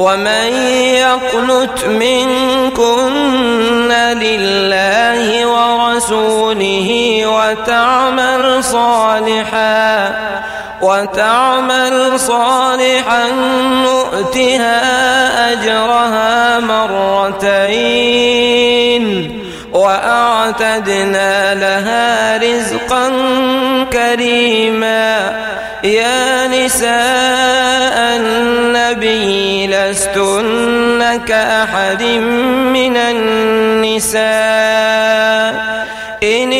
ومن يقنت منكن لله ورسوله وتعمل صالحا نؤتها أجرها مرتين وأعتدنا لها رزقا كريما. يا نساء النبي لستن كأحد من النساء إن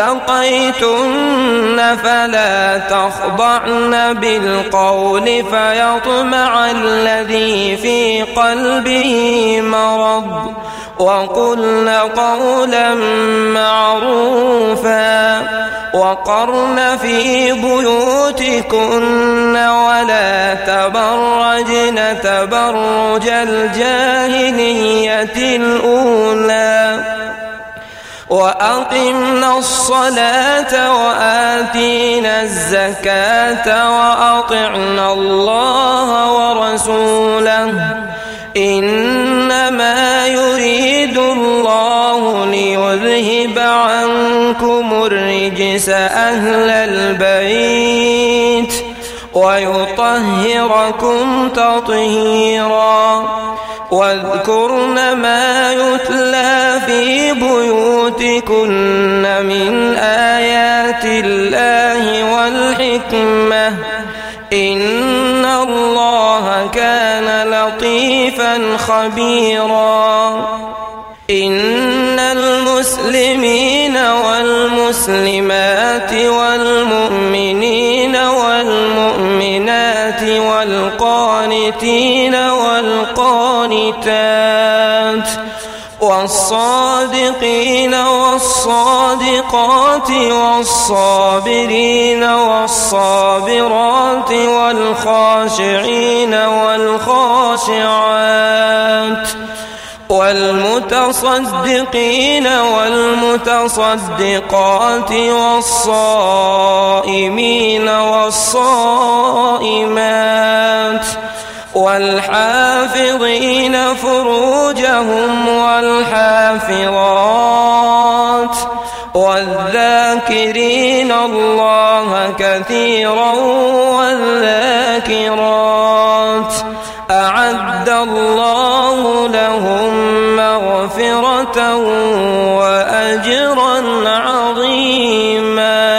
اتقيتن فلا تخضعن بالقول فيطمع الذي في قلبه مرض وقلن قولا معروفا وقرن في بيوتكن ولا تبرجن تبرج الجاهلية الأولى وأقمنا الصلاة وآتينا الزكاة وأطعنا الله ورسوله إنما يريد الله ليذهب عنكم الرجس أهل البيت ويطهركم تطهيرا. واذكرن ما يتلى في بيوتكن من آيات الله والحكمة إن الله كان لطيفا خبيرا. إن المسلمين والمسلمات والمؤمنين والمؤمنات والقانتين والقانتات والصادقين والصادقات والصابرين والصابرات والخاشعين والخاشعات والمتصدقين والمتصدقات والصائمين والصائمات والحافظين فروجهم والحافظات والذاكرين الله كثيرا والذاكرات أعد الله لهم مغفرة وأجرا عظيما.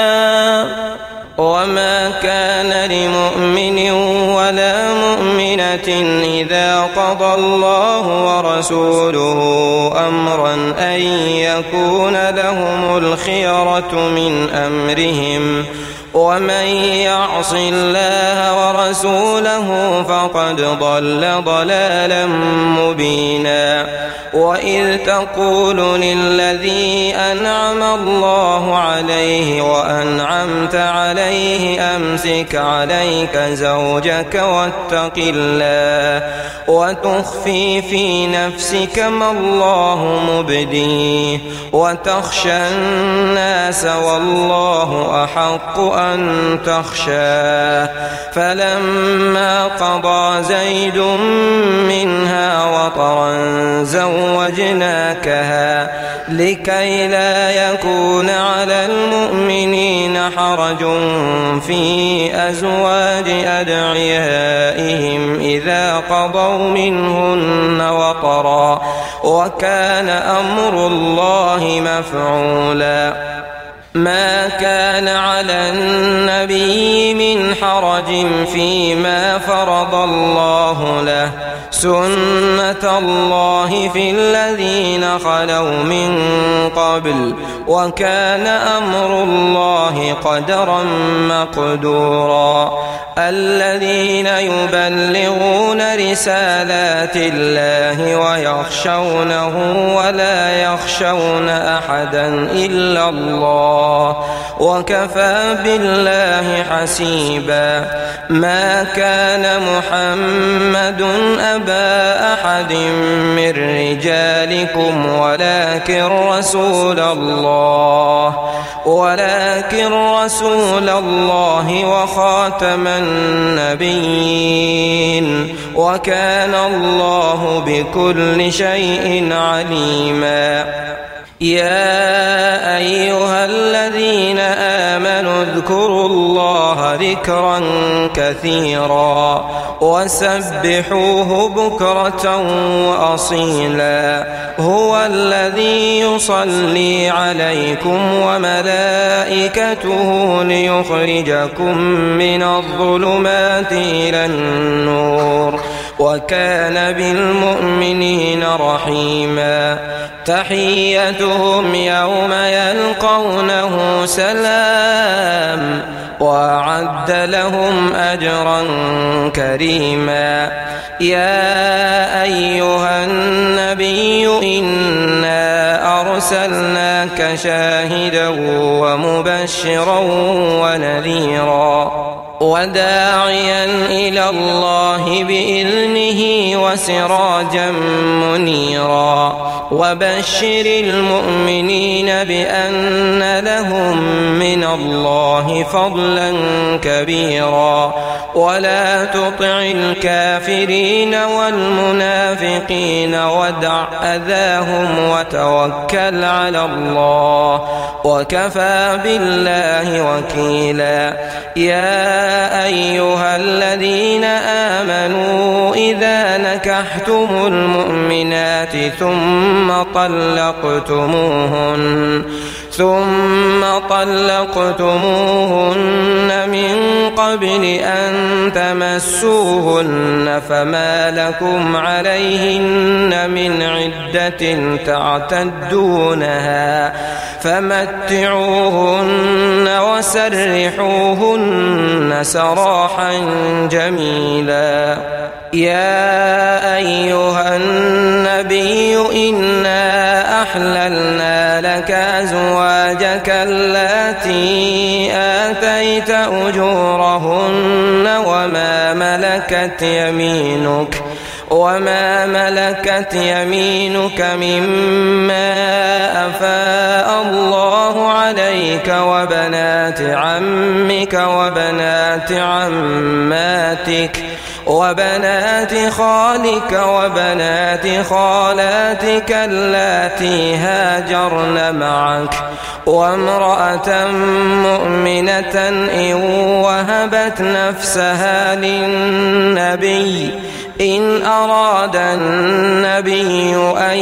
وما كان لمؤمن ولا مؤمنة إذا قضى الله ورسوله أمرا أن يكون لهم الخيرة من أمرهم ومن يعص الله ورسوله فقد ضل ضلالا مبينا. وإذ تقول للذي أنعم الله عليه وأنعمت عليه أمسك عليك زوجك واتق الله وتخفي في نفسك ما الله مبديه وتخشى الناس والله أحق أن تخشاه. فلما قضى زيد منها وطرا زوجناكها لكي لا يكون على المؤمنين حرج في أزواج أدعيائهم إذا قضوا منهن وطرا وكان أمر الله مفعولا. ما كان على النبي من حرج فيما فرض الله له سنة الله في الذين خلوا من قبل وكان أمر الله قدرا مقدورا. الذين يبلغون رسالات الله ويخشونه ولا يخشون أحدا إلا الله الله وكفى بالله حسيبا. ما كان محمد أبا أحد من رجالكم ولكن رسول الله وخاتم النبيين وكان الله بكل شيء عليما. يا أيها الذين آمنوا اذكروا الله ذكرا كثيرا وسبحوه بكرة وأصيلا. هو الذي يصلي عليكم وملائكته ليخرجكم من الظلمات إلى النور وكان بالمؤمنين رحيما. تحيتهم يوم يلقونه سلام وأعد لهم أجرا كريما. يا أيها النبي إنا أرسلناك شاهدا ومبشرا ونذيرا وداعيا إلى الله بإذنه وسراجا منيرا. وبشر المؤمنين بأن لهم من الله فضلا كبيرا. ولا تطع الكافرين والمنافقين ودع أذاهم وتوكل على الله وكفى بالله وكيلا. يا أيها الذين آمنوا إذا نكحتم المؤمنات ثم طلقتموهن من قبل أن تمسوهن فما لكم عليهن من عدة تعتدونها فمتعوهن وسرحوهن سراحا جميلا. يا أيها النبي إنا أحللنا لك أزواجك اللاتي آتيت أجورهن وما ملكت يمينك مما أفاء الله عليك وبنات عمك وبنات عماتك وبنات خالك وبنات خالاتك اللاتي هاجرن معك وامرأة مؤمنة إن وهبت نفسها للنبي إن أراد النبي أن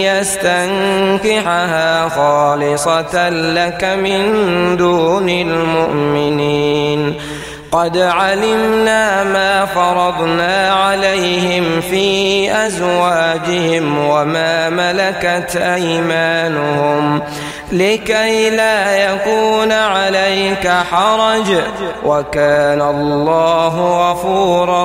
يستنكحها خالصة لك من دون المؤمنين. قد علمنا ما فرضنا عليهم في أزواجهم وما ملكت أيمانهم لكي لا يكون عليك حرج وكان الله غفورا